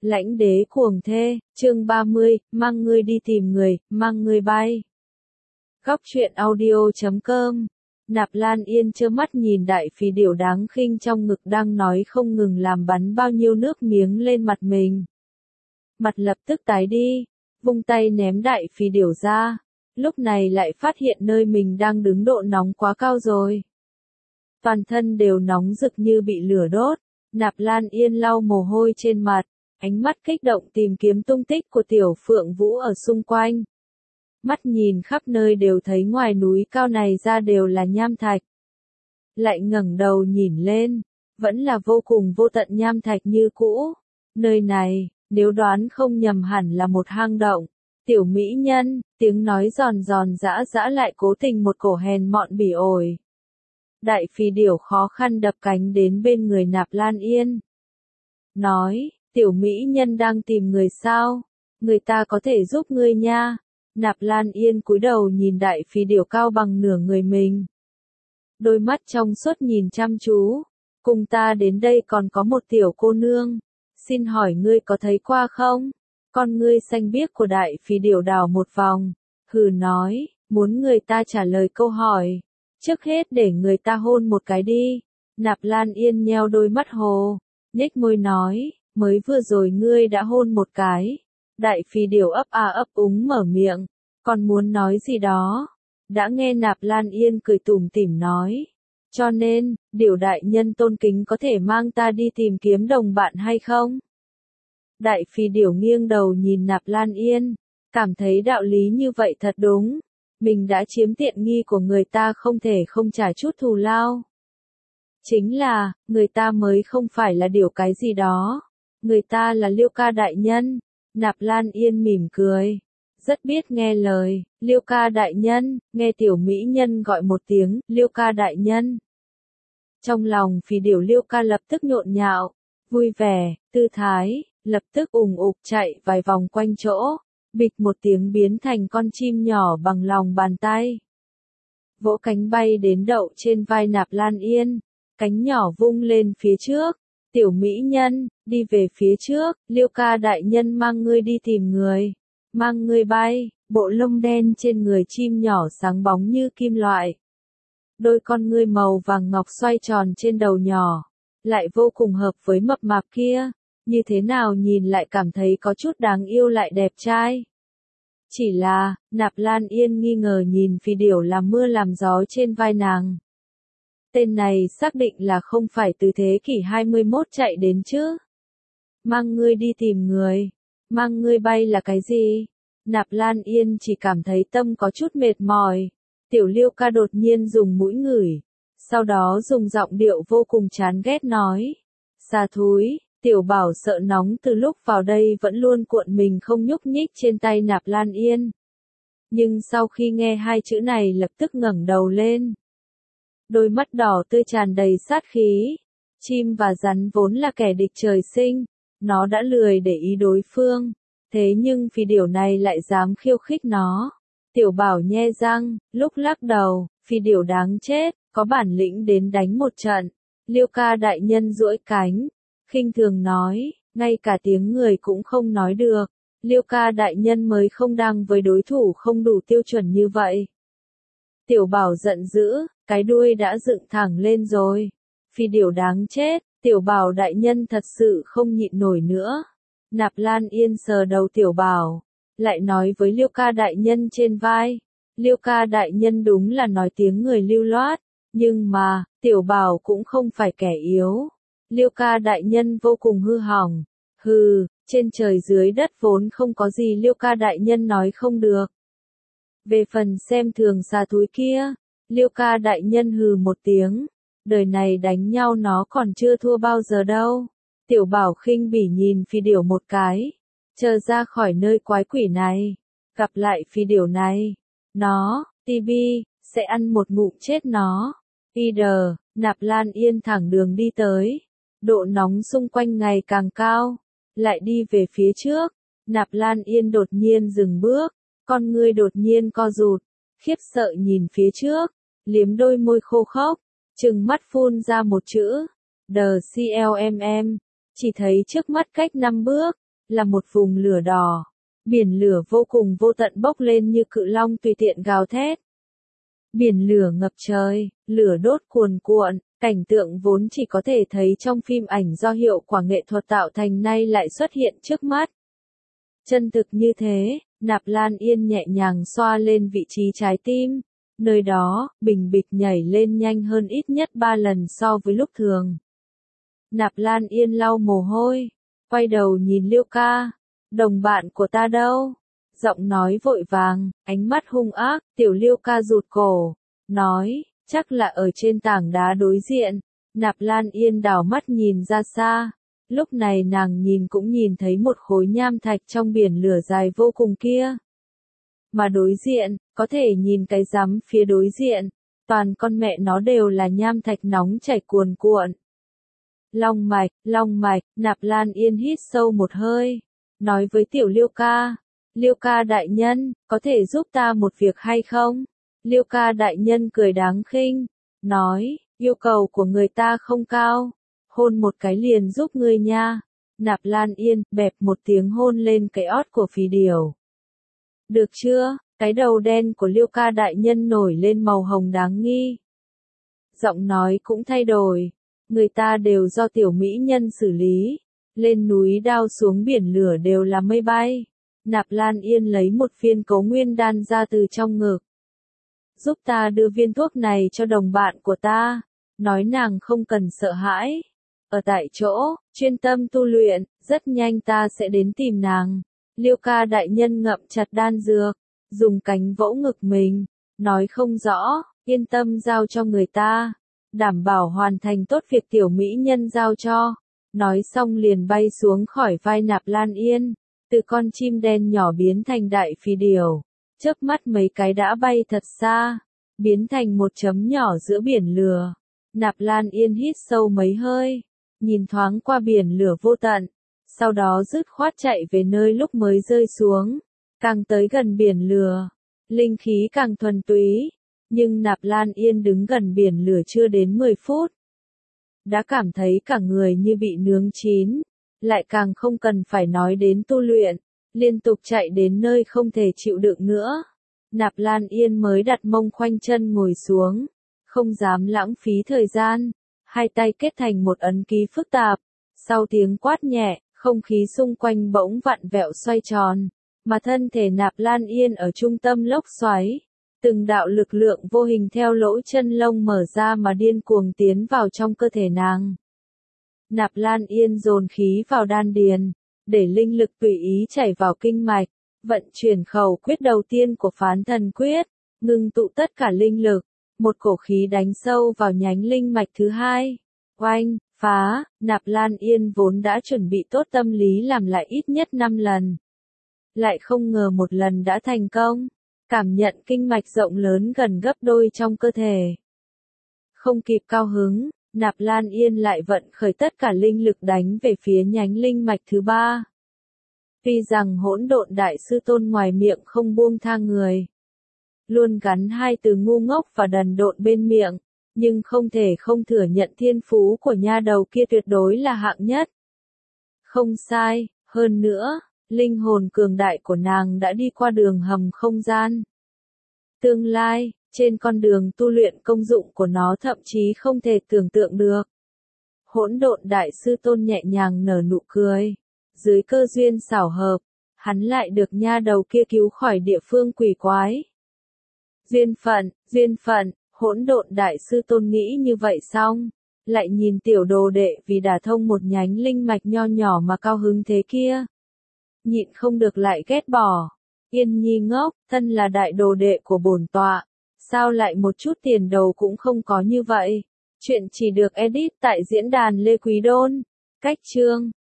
Lãnh đế cuồng thê, chương 30, mang ngươi đi tìm người, mang ngươi bay. Góc truyện audio.com. Nạp Lan Yên trơ mắt nhìn đại phì điểu đáng khinh trong ngực đang nói không ngừng làm bắn bao nhiêu nước miếng lên mặt mình. Mặt lập tức tái đi, vung tay ném đại phì điểu ra, lúc này lại phát hiện nơi mình đang đứng độ nóng quá cao rồi. Toàn thân đều nóng rực như bị lửa đốt, Nạp Lan Yên lau mồ hôi trên mặt, ánh mắt kích động tìm kiếm tung tích của Tiểu Phượng Vũ ở xung quanh. Mắt nhìn khắp nơi đều thấy ngoài núi cao này ra đều là nham thạch. Lại ngẩng đầu nhìn lên, vẫn là vô cùng vô tận nham thạch như cũ. Nơi này, nếu đoán không nhầm hẳn là một hang động. Tiểu mỹ nhân, tiếng nói giòn giòn giã giã lại cố tình một cổ hèn mọn bỉ ổi. Đại phì điểu khó khăn đập cánh đến bên người Nạp Lan Yên. Nói, tiểu mỹ nhân đang tìm người sao? Người ta có thể giúp ngươi nha. Nạp Lan Yên cúi đầu nhìn đại phì điểu cao bằng nửa người mình. Đôi mắt trong suốt nhìn chăm chú. Cùng ta đến đây còn có một tiểu cô nương. Xin hỏi ngươi có thấy qua không? Con ngươi xanh biếc của đại phì điểu đảo một vòng. Hừ nói, muốn người ta trả lời câu hỏi. Trước hết để người ta hôn một cái đi. Nạp Lan Yên nheo đôi mắt hồ, nhếch môi nói, mới vừa rồi ngươi đã hôn một cái. Đại phì điểu ấp a ấp úng mở miệng, còn muốn nói gì đó. Đã nghe Nạp Lan Yên cười tủm tỉm nói. Cho nên, điểu đại nhân tôn kính có thể mang ta đi tìm kiếm đồng bạn hay không? Đại phì điểu nghiêng đầu nhìn Nạp Lan Yên, cảm thấy đạo lý như vậy thật đúng. Mình đã chiếm tiện nghi của người ta không thể không trả chút thù lao. Chính là, người ta mới không phải là điều cái gì đó. Người ta là Liêu ca đại nhân. Nạp Lan Yên mỉm cười. Rất biết nghe lời, Liêu ca đại nhân, nghe tiểu mỹ nhân gọi một tiếng, Liêu ca đại nhân. Trong lòng phì điểu Liêu ca lập tức nhộn nhạo, vui vẻ, tư thái, lập tức ùng ục chạy vài vòng quanh chỗ. Bịch một tiếng biến thành con chim nhỏ bằng lòng bàn tay. Vỗ cánh bay đến đậu trên vai Nạp Lan Yên, cánh nhỏ vung lên phía trước. Tiểu mỹ nhân, đi về phía trước, Liêu ca đại nhân mang ngươi đi tìm người. Mang ngươi bay, bộ lông đen trên người chim nhỏ sáng bóng như kim loại. Đôi con ngươi màu vàng ngọc xoay tròn trên đầu nhỏ, lại vô cùng hợp với mập mạp kia. Như thế nào nhìn lại cảm thấy có chút đáng yêu lại đẹp trai. Chỉ là, Nạp Lan Yên nghi ngờ nhìn phì điểu làm mưa làm gió trên vai nàng. Tên này xác định là không phải từ thế kỷ 21 chạy đến chứ. Mang ngươi đi tìm người. Mang ngươi bay là cái gì? Nạp Lan Yên chỉ cảm thấy tâm có chút mệt mỏi. Tiểu Liêu ca đột nhiên dùng mũi ngửi. Sau đó dùng giọng điệu vô cùng chán ghét nói. Xà thúi. Tiểu Bảo sợ nóng từ lúc vào đây vẫn luôn cuộn mình không nhúc nhích trên tay Nạp Lan Yên. Nhưng sau khi nghe hai chữ này lập tức ngẩng đầu lên. Đôi mắt đỏ tươi tràn đầy sát khí. Chim và rắn vốn là kẻ địch trời sinh, nó đã lười để ý đối phương. Thế nhưng phì điểu này lại dám khiêu khích nó. Tiểu Bảo nhe răng, lúc lắc đầu, phì điểu đáng chết, có bản lĩnh đến đánh một trận. Liêu ca đại nhân duỗi cánh. Khinh thường nói, ngay cả tiếng người cũng không nói được. Liêu ca đại nhân mới không đang với đối thủ không đủ tiêu chuẩn như vậy. Tiểu Bảo giận dữ, cái đuôi đã dựng thẳng lên rồi. Phì điểu đáng chết, Tiểu Bảo đại nhân thật sự không nhịn nổi nữa. Nạp Lan Yên sờ đầu Tiểu Bảo, lại nói với Liêu ca đại nhân trên vai. Liêu ca đại nhân đúng là nói tiếng người lưu loát, nhưng mà, Tiểu Bảo cũng không phải kẻ yếu. Liêu ca đại nhân vô cùng hư hỏng. Hừ, trên trời dưới đất vốn không có gì Liêu ca đại nhân nói không được. Về phần xem thường xà thúi kia, Liêu ca đại nhân hừ một tiếng. Đời này đánh nhau nó còn chưa thua bao giờ đâu. Tiểu Bảo khinh bỉ nhìn phì điểu một cái. Chờ ra khỏi nơi quái quỷ này. Gặp lại phì điểu này. Nó, tibi, sẽ ăn một ngụm chết nó. Nạp Lan Yên thẳng đường đi tới. Độ nóng xung quanh ngày càng cao. Lại đi về phía trước. Nạp Lan Yên đột nhiên dừng bước. Con ngươi đột nhiên co rụt. Khiếp sợ nhìn phía trước. Liếm đôi môi khô khốc. Trừng mắt phun ra một chữ. The CLMM. Chỉ thấy trước mắt cách 5 bước. là một vùng lửa đỏ. Biển lửa vô cùng vô tận bốc lên như cự long tùy tiện gào thét. Biển lửa ngập trời, lửa đốt cuồn cuộn, cảnh tượng vốn chỉ có thể thấy trong phim ảnh do hiệu quả nghệ thuật tạo thành nay lại xuất hiện trước mắt. Chân thực như thế, Nạp Lan Yên nhẹ nhàng xoa lên vị trí trái tim. Nơi đó, bình bịch nhảy lên nhanh hơn ít nhất 3 lần so với lúc thường. Nạp Lan Yên lau mồ hôi, quay đầu nhìn Liêu ca. Đồng bạn của ta đâu? Giọng nói vội vàng, ánh mắt hung ác, tiểu Liêu ca rụt cổ, nói, chắc là ở trên tảng đá đối diện. Nạp Lan Yên đảo mắt nhìn ra xa. Lúc này nàng nhìn cũng nhìn thấy một khối nham thạch trong biển lửa dài vô cùng kia. Mà đối diện, có thể nhìn cái rắm phía đối diện, toàn con mẹ nó đều là nham thạch nóng chảy cuồn cuộn. Long mạch, Nạp Lan Yên hít sâu một hơi, nói với tiểu Liêu ca đại nhân, có thể giúp ta một việc hay không? Liêu ca đại nhân cười đáng khinh, nói, yêu cầu của người ta không cao, hôn một cái liền giúp ngươi nha. Nạp Lan Yên, bẹp một tiếng hôn lên cái ót của phì điểu. Được chưa? Cái đầu đen của Liêu ca đại nhân nổi lên màu hồng đáng nghi. Giọng nói cũng thay đổi, người ta đều do tiểu mỹ nhân xử lý, lên núi đao xuống biển lửa đều là mây bay. Nạp Lan Yên lấy một viên cấu nguyên đan ra từ trong ngực. Giúp ta đưa viên thuốc này cho đồng bạn của ta, nói nàng không cần sợ hãi. Ở tại chỗ, chuyên tâm tu luyện, rất nhanh ta sẽ đến tìm nàng. Liêu ca đại nhân ngậm chặt đan dược, dùng cánh vỗ ngực mình, nói không rõ, yên tâm giao cho người ta, đảm bảo hoàn thành tốt việc tiểu mỹ nhân giao cho. Nói xong liền bay xuống khỏi vai Nạp Lan Yên, từ con chim đen nhỏ biến thành đại phì điểu, chớp mắt mấy cái đã bay thật xa, biến thành một chấm nhỏ giữa biển lửa. Nạp Lan Yên hít sâu mấy hơi, nhìn thoáng qua biển lửa vô tận, sau đó dứt khoát chạy về nơi lúc mới rơi xuống. Càng tới gần biển lửa, linh khí càng thuần túy, nhưng Nạp Lan Yên đứng gần biển lửa chưa đến 10 phút. Đã cảm thấy cả người như bị nướng chín, lại càng không cần phải nói đến tu luyện, liên tục chạy đến nơi không thể chịu đựng nữa. Nạp Lan Yên mới đặt mông khoanh chân ngồi xuống, không dám lãng phí thời gian, hai tay kết thành một ấn ký phức tạp. Sau tiếng quát nhẹ, không khí xung quanh bỗng vặn vẹo xoay tròn, mà thân thể Nạp Lan Yên ở trung tâm lốc xoáy. Từng đạo lực lượng vô hình theo lỗ chân lông mở ra mà điên cuồng tiến vào trong cơ thể nàng. Nạp Lan Yên dồn khí vào đan điền, để linh lực tùy ý chảy vào kinh mạch, vận chuyển khẩu quyết đầu tiên của Phán Thần Quyết, ngưng tụ tất cả linh lực, một cổ khí đánh sâu vào nhánh linh mạch thứ hai. Oanh, phá, Nạp Lan Yên vốn đã chuẩn bị tốt tâm lý làm lại ít nhất 5 lần. Lại không ngờ một lần đã thành công. Cảm nhận kinh mạch rộng lớn gần gấp đôi trong cơ thể. Không kịp cao hứng, Nạp Lan Yên lại vận khởi tất cả linh lực đánh về phía nhánh linh mạch thứ ba. Tuy rằng Hỗn Độn Đại Sư Tôn ngoài miệng không buông tha người, luôn gắn hai từ ngu ngốc và đần độn bên miệng, nhưng không thể không thừa nhận thiên phú của nha đầu kia tuyệt đối là hạng nhất. Không sai, hơn nữa, linh hồn cường đại của nàng đã đi qua đường hầm không gian. Tương lai, trên con đường tu luyện công dụng của nó thậm chí không thể tưởng tượng được. Hỗn Độn Đại Sư Tôn nhẹ nhàng nở nụ cười. Dưới cơ duyên xảo hợp, hắn lại được nha đầu kia cứu khỏi địa phương quỷ quái. Duyên phận, Hỗn Độn Đại Sư Tôn nghĩ như vậy xong, lại nhìn tiểu đồ đệ vì đả thông một nhánh linh mạch nho nhỏ mà cao hứng thế kia. Nhịn không được lại ghét bỏ. Yên Nhi ngốc, thân là đại đồ đệ của bổn tọa, sao lại một chút tiền đầu cũng không có như vậy? Chuyện chỉ được edit tại diễn đàn Lê Quý Đôn. Cách chương